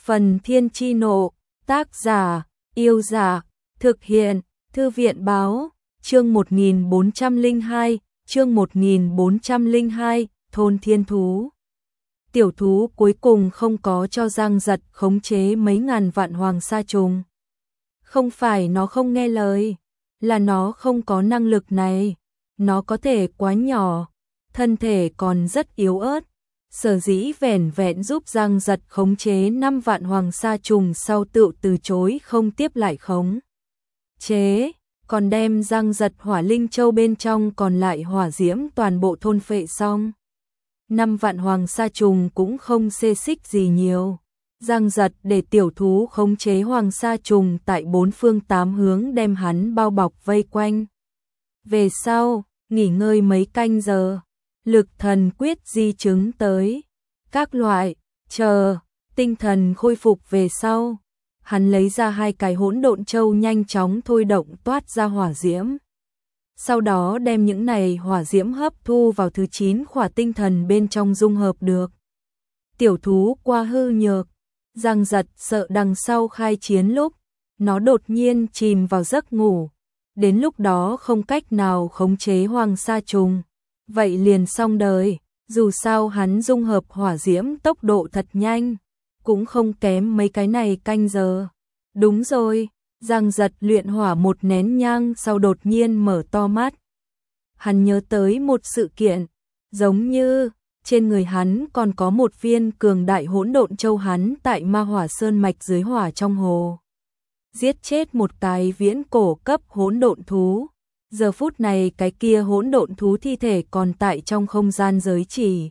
Phần Thiên Chi Nộ, tác giả, Yêu Giả, thực hiện, Thư viện Báo, chương 1402, Thôn Thiên Thú. Tiểu thú cuối cùng không có cho Giang Giật khống chế mấy ngàn vạn hoàng sa trùng. Không phải nó không nghe lời, là nó không có năng lực này. Nó có thể quá nhỏ, thân thể còn rất yếu ớt. Sở dĩ vẻn vẹn giúp Giang Giật khống chế 5 vạn hoàng sa trùng sau tự từ chối không tiếp lại khống chế, còn đem Giang Giật hỏa linh châu bên trong còn lại hỏa diễm toàn bộ thôn phệ xong. 5 vạn hoàng sa trùng cũng không xê xích gì nhiều. Giang Giật để tiểu thú khống chế hoàng sa trùng tại 4 phương 8 hướng đem hắn bao bọc vây quanh. Về sau, nghỉ ngơi mấy canh giờ, lực thần quyết di chứng tới. Các loại, chờ, tinh thần khôi phục về sau. Hắn lấy ra 2 cái hỗn độn châu nhanh chóng thôi động toát ra hỏa diễm. Sau đó đem những này hỏa diễm hấp thu vào thứ 9 khỏa tinh thần bên trong dung hợp được. Tiểu thú qua hư nhược, Giang Giật sợ đằng sau khai chiến lúc, nó đột nhiên chìm vào giấc ngủ. Đến lúc đó không cách nào khống chế hoàng sa trùng. Vậy liền xong đời, dù sao hắn dung hợp hỏa diễm tốc độ thật nhanh, cũng không kém mấy cái này canh giờ. Đúng rồi, Giang Giật luyện hỏa một nén nhang sau đột nhiên mở to mắt. Hắn nhớ tới một sự kiện, giống như trên người hắn còn có một viên cường đại hỗn độn châu hắn tại Ma Hỏa Sơn mạch dưới hỏa trong hồ. Giết chết một cái viễn cổ cấp hỗn độn thú. Giờ phút này cái kia hỗn độn thú thi thể còn tại trong không gian giới chỉ.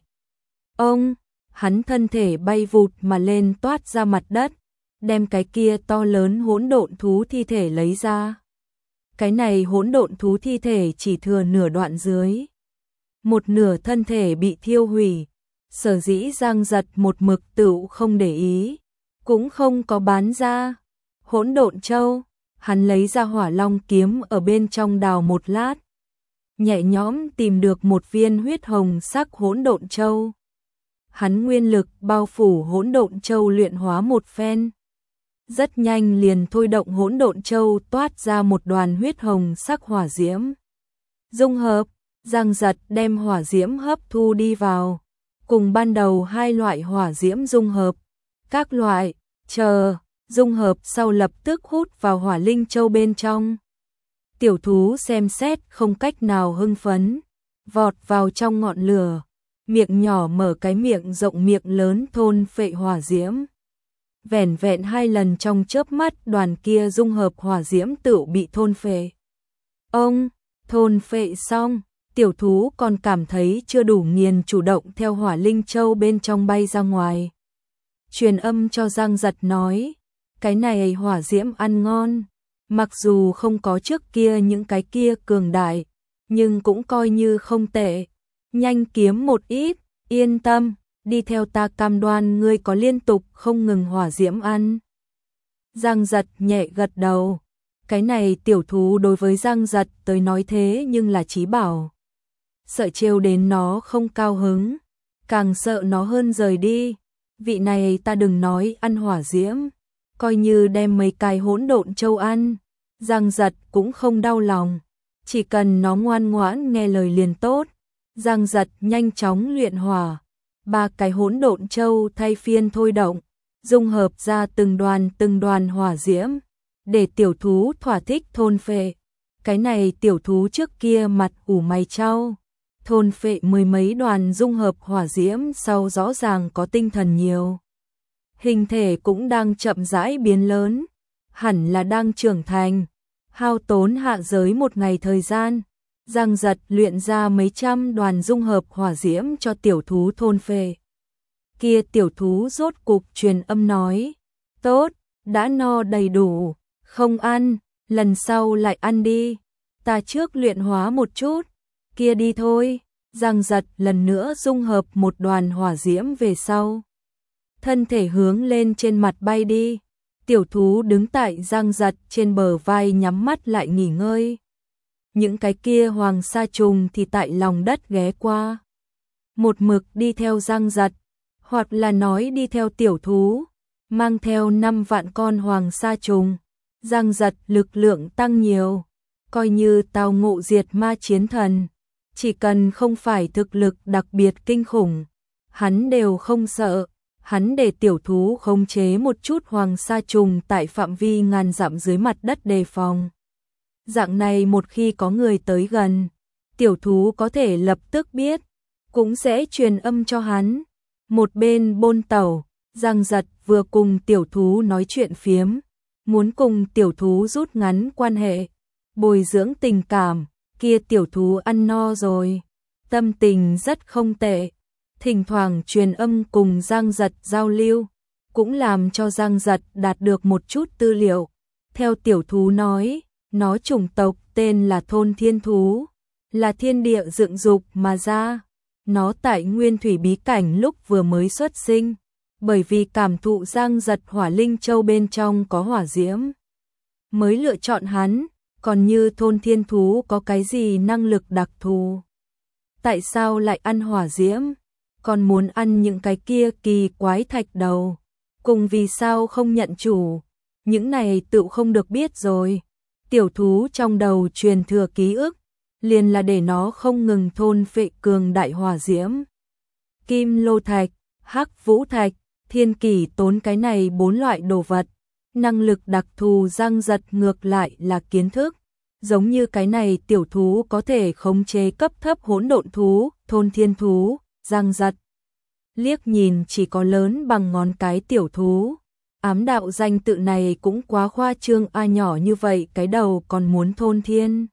Hắn thân thể bay vụt mà lên toát ra mặt đất, đem cái kia to lớn hỗn độn thú thi thể lấy ra. Cái này hỗn độn thú thi thể chỉ thừa nửa đoạn dưới. Một nửa thân thể bị thiêu hủy, sở dĩ Giang Giật một mực tựu không để ý, cũng không có bán ra. Hỗn độn châu, hắn lấy ra hỏa long kiếm ở bên trong đào một lát. Nhẹ nhõm tìm được một viên huyết hồng sắc hỗn độn châu. Hắn nguyên lực bao phủ hỗn độn châu luyện hóa một phen. Rất nhanh liền thôi động hỗn độn châu toát ra một đoàn huyết hồng sắc hỏa diễm. Dung hợp, Giang Giật đem hỏa diễm hấp thu đi vào. Cùng ban đầu 2 loại hỏa diễm dung hợp. Các loại, dung hợp sau lập tức hút vào hỏa linh châu bên trong. Tiểu thú xem xét không cách nào hưng phấn, vọt vào trong ngọn lửa, miệng nhỏ mở cái miệng rộng miệng lớn thôn phệ hỏa diễm. Vẻn vẹn 2 lần trong chớp mắt đoàn kia dung hợp hỏa diễm tự bị thôn phệ. Thôn phệ xong, tiểu thú còn cảm thấy chưa đủ nghiền, chủ động theo hỏa linh châu bên trong bay ra ngoài. Truyền âm cho Giang Giật nói, cái này hỏa diễm ăn ngon, mặc dù không có trước kia những cái kia cường đại, nhưng cũng coi như không tệ. Nhanh kiếm một ít, yên tâm, đi theo ta cam đoan ngươi có liên tục không ngừng hỏa diễm ăn. Giang Giật nhẹ gật đầu, cái này tiểu thú đối với Giang Giật tới nói thế nhưng là chí bảo. Sợ trêu đến nó không cao hứng, càng sợ nó hơn rời đi. Vị này ta đừng nói ăn hỏa diễm, coi như đem mấy cái hỗn độn châu ăn, Giang Giật cũng không đau lòng, chỉ cần nó ngoan ngoãn nghe lời liền tốt. Giang Giật nhanh chóng luyện hỏa, 3 cái hỗn độn châu thay phiên thôi động, dung hợp ra từng đoàn hỏa diễm, để tiểu thú thỏa thích thôn phệ. Cái này tiểu thú trước kia mặt ủ mày chau, thôn phệ 10 mấy đoàn dung hợp hỏa diễm sau rõ ràng có tinh thần nhiều. Hình thể cũng đang chậm rãi biến lớn, hẳn là đang trưởng thành. Hao tốn hạ giới 1 ngày thời gian, Giang Giật luyện ra mấy trăm đoàn dung hợp hỏa diễm cho tiểu thú thôn phệ. Kia tiểu thú rốt cục truyền âm nói, tốt, đã no đầy đủ, không ăn, lần sau lại ăn đi, ta trước luyện hóa một chút, kia đi thôi. Giang Giật lần nữa dung hợp một đoàn hỏa diễm về sau. Thân thể hướng lên trên mặt bay đi. Tiểu thú đứng tại Giang Giật trên bờ vai nhắm mắt lại nghỉ ngơi. Những cái kia hoàng sa trùng thì tại lòng đất ghé qua. Một mực đi theo Giang Giật, hoặc là nói đi theo tiểu thú. mang theo 5 vạn con hoàng sa trùng. Giang Giật lực lượng tăng nhiều, coi như tao ngộ diệt ma chiến thần, chỉ cần không phải thực lực đặc biệt kinh khủng, hắn đều không sợ. Hắn để tiểu thú khống chế một chút hoàng sa trùng tại phạm vi ngàn dặm dưới mặt đất đề phòng. Dạng này một khi có người tới gần, tiểu thú có thể lập tức biết, cũng sẽ truyền âm cho hắn. Một bên bôn tẩu, Giang Giật vừa cùng tiểu thú nói chuyện phiếm, muốn cùng tiểu thú rút ngắn quan hệ, bồi dưỡng tình cảm. Kia tiểu thú ăn no rồi, tâm tình rất không tệ, thỉnh thoảng truyền âm cùng Giang Giật giao lưu, cũng làm cho Giang Giật đạt được một chút tư liệu. Theo tiểu thú nói, nó chủng tộc tên là thôn thiên thú, là thiên địa dựng dục mà ra. Nó tại nguyên thủy bí cảnh lúc vừa mới xuất sinh, bởi vì cảm thụ Giang Giật hỏa linh châu bên trong có hỏa diễm, mới lựa chọn hắn. Còn như thôn thiên thú có cái gì năng lực đặc thù? Tại sao lại ăn hỏa diễm? Còn muốn ăn những cái kia kỳ quái thạch đầu? Cùng vì sao không nhận chủ? Những này tự không được biết rồi. Tiểu thú trong đầu truyền thừa ký ức, liền là để nó không ngừng thôn phệ cường đại hỏa diễm. Kim lô thạch, hắc vũ thạch, thiên kỷ tốn cái này 4 loại đồ vật. Năng lực đặc thù Giang Giật ngược lại là kiến thức, giống như cái này tiểu thú có thể khống chế cấp thấp hỗn độn thú, thôn thiên thú. Giang Giật liếc nhìn chỉ có lớn bằng ngón cái tiểu thú, ám đạo danh tự này cũng quá khoa trương a, nhỏ như vậy cái đầu còn muốn thôn thiên.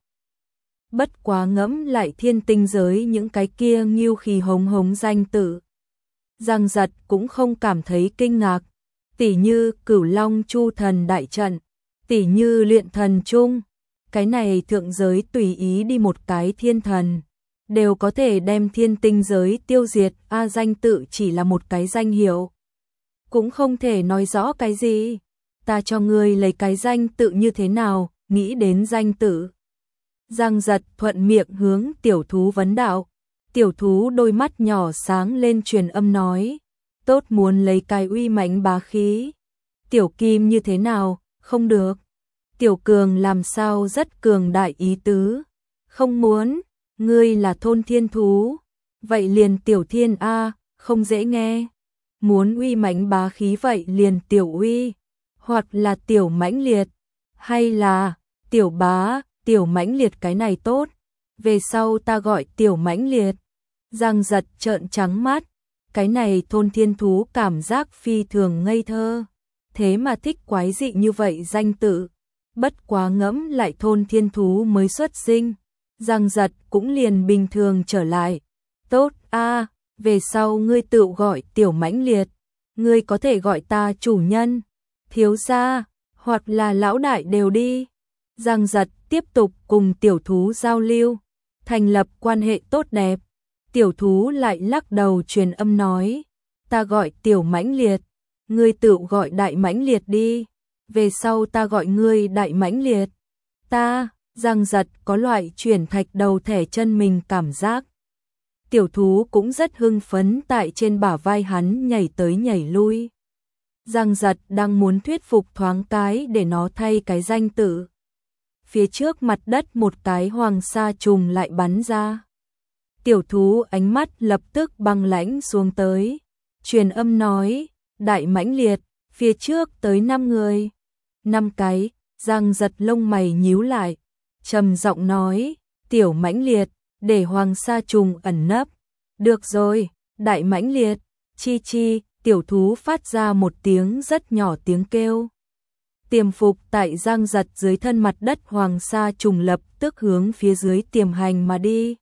Bất quá ngẫm lại thiên tinh giới những cái kia nghiêu khí hống hống danh tự, Giang Giật cũng không cảm thấy kinh ngạc. Tỉ như Cửu Long Chu Thần đại trận, tỉ như Luyện Thần Trung, cái này thượng giới tùy ý đi một cái thiên thần, đều có thể đem thiên tinh giới tiêu diệt. A, danh tự chỉ là một cái danh hiệu, cũng không thể nói rõ cái gì. Ta cho ngươi lấy cái danh tự như thế nào? Nghĩ đến danh tự, Giang Giật thuận miệng hướng tiểu thú vấn đạo. Tiểu thú đôi mắt nhỏ sáng lên truyền âm nói, tốt, muốn lấy cái uy mãnh bá khí. Tiểu Kim như thế nào? Không được. Tiểu Cường làm sao rất cường đại ý tứ? Không muốn. Ngươi là thôn thiên thú, vậy liền Tiểu Thiên a, không dễ nghe. Muốn uy mãnh bá khí vậy liền Tiểu Uy, hoặc là Tiểu Mãnh Liệt, hay là Tiểu Bá. Tiểu Mãnh Liệt cái này tốt, về sau ta gọi Tiểu Mãnh Liệt. Giang Giật trợn trắng mắt, cái này thôn thiên thú cảm giác phi thường ngây thơ, thế mà thích quái dị như vậy danh tự. Bất quá ngẫm lại thôn thiên thú mới xuất sinh, Giang Giật cũng liền bình thường trở lại. Tốt a, về sau ngươi tự gọi Tiểu Mãnh Liệt, ngươi có thể gọi ta chủ nhân, thiếu gia, hoặc là lão đại đều đi. Giang Giật tiếp tục cùng tiểu thú giao lưu, thành lập quan hệ tốt đẹp. Tiểu thú lại lắc đầu truyền âm nói, ta gọi Tiểu Mãnh Liệt, ngươi tự gọi Đại Mãnh Liệt đi, về sau ta gọi ngươi Đại Mãnh Liệt. Ta, Giang Giật có loại chuyển thạch đầu thẻ chân mình cảm giác. Tiểu thú cũng rất hưng phấn tại trên bả vai hắn nhảy tới nhảy lui. Giang Giật đang muốn thuyết phục thoáng cái để nó thay cái danh tự. Phía trước mặt đất một cái hoàng sa trùng lại bắn ra. Tiểu thú ánh mắt lập tức băng lãnh xuống tới, truyền âm nói, Đại Mãnh Liệt, phía trước tới 5 người. 5 cái. Giang Giật lông mày nhíu lại, trầm giọng nói, Tiểu Mãnh Liệt, để hoàng sa trùng ẩn nấp. Được rồi, Đại Mãnh Liệt. Chi chi. Tiểu thú phát ra một tiếng rất nhỏ tiếng kêu. Tiềm phục tại Giang Giật dưới thân mặt đất hoàng sa trùng lập tức hướng phía dưới tiềm hành mà đi.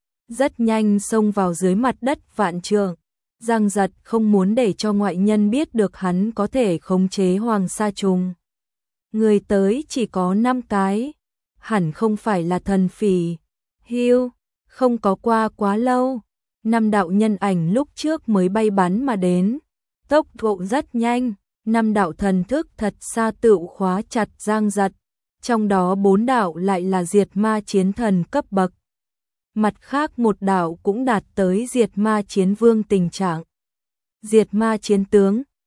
Rất nhanh xông vào dưới mặt đất vạn trượng. Giang Giật không muốn để cho ngoại nhân biết được hắn có thể khống chế hoàng sa trùng. Người tới chỉ có 5 cái, hẳn không phải là thần phỉ. Hiu, không có qua quá lâu, 5 đạo nhân ảnh lúc trước mới bay bắn mà đến. Tốc độ rất nhanh, 5 đạo thần thức thật xa tự khóa chặt Giang Giật, trong đó 4 đạo lại là diệt ma chiến thần cấp bậc. Mặt khác một đạo cũng đạt tới diệt ma chiến vương tình trạng. Diệt ma chiến tướng,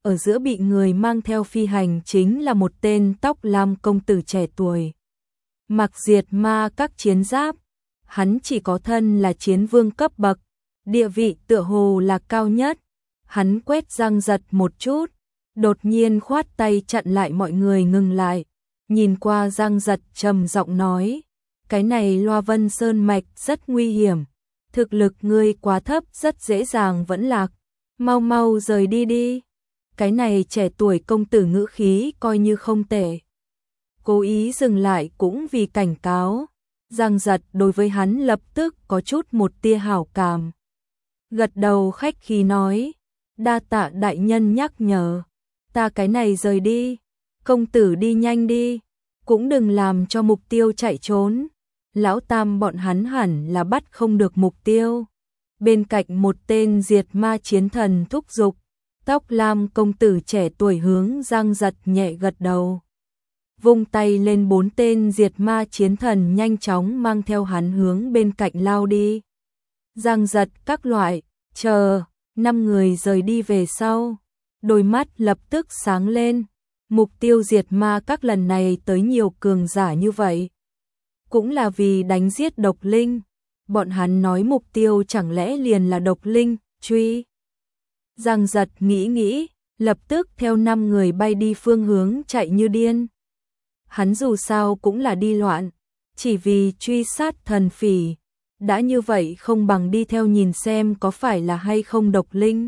ở giữa bị người mang theo phi hành chính là một tên tóc lam công tử trẻ tuổi. Mặc diệt ma các chiến giáp, hắn chỉ có thân là chiến vương cấp bậc, địa vị tựa hồ là cao nhất. Hắn quét Giang Giật một chút, đột nhiên khoát tay chặn lại mọi người ngừng lại, nhìn qua Giang Giật trầm giọng nói, cái này Loa Vân Sơn Mạch rất nguy hiểm, thực lực ngươi quá thấp rất dễ dàng vẫn lạc, mau mau rời đi đi. Cái này trẻ tuổi công tử ngữ khí coi như không tệ. Cố ý dừng lại cũng vì cảnh cáo. Giang Giật đối với hắn lập tức có chút một tia hảo cảm. Gật đầu khách khí nói, đa tạ đại nhân nhắc nhở, ta cái này rời đi, công tử đi nhanh đi, cũng đừng làm cho mục tiêu chạy trốn. Lão Tam bọn hắn hẳn là bắt không được mục tiêu. Bên cạnh một tên diệt ma chiến thần thúc giục, tóc lam công tử trẻ tuổi hướng Giang Giật nhẹ gật đầu. Vung tay lên 4 tên diệt ma chiến thần nhanh chóng mang theo hắn hướng bên cạnh lao đi. Giang Giật các loại, chờ, 5 người rời đi về sau. Đôi mắt lập tức sáng lên. Mục tiêu diệt ma các lần này tới nhiều cường giả như vậy. Cũng là vì đánh giết độc linh. Bọn hắn nói mục tiêu chẳng lẽ liền là độc linh, truy. Giang Giật nghĩ, lập tức theo 5 người bay đi phương hướng chạy như điên. Hắn dù sao cũng là đi loạn, chỉ vì truy sát thần phỉ. Đã như vậy không bằng đi theo nhìn xem có phải là hay không độc linh.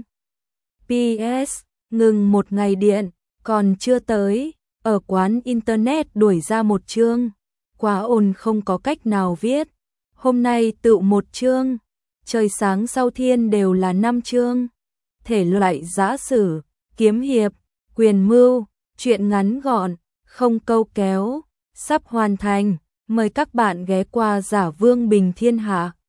PS, ngừng một ngày điện, còn chưa tới, ở quán internet đuổi ra một chương. Quá ồn không có cách nào viết. Hôm nay tự một chương, trời sáng sau thiên đều là 5 chương. Thể loại giã sử, kiếm hiệp, quyền mưu, truyện ngắn gọn, không câu kéo, sắp hoàn thành. Mời các bạn ghé qua Giả Vương Bình Thiên Hạ.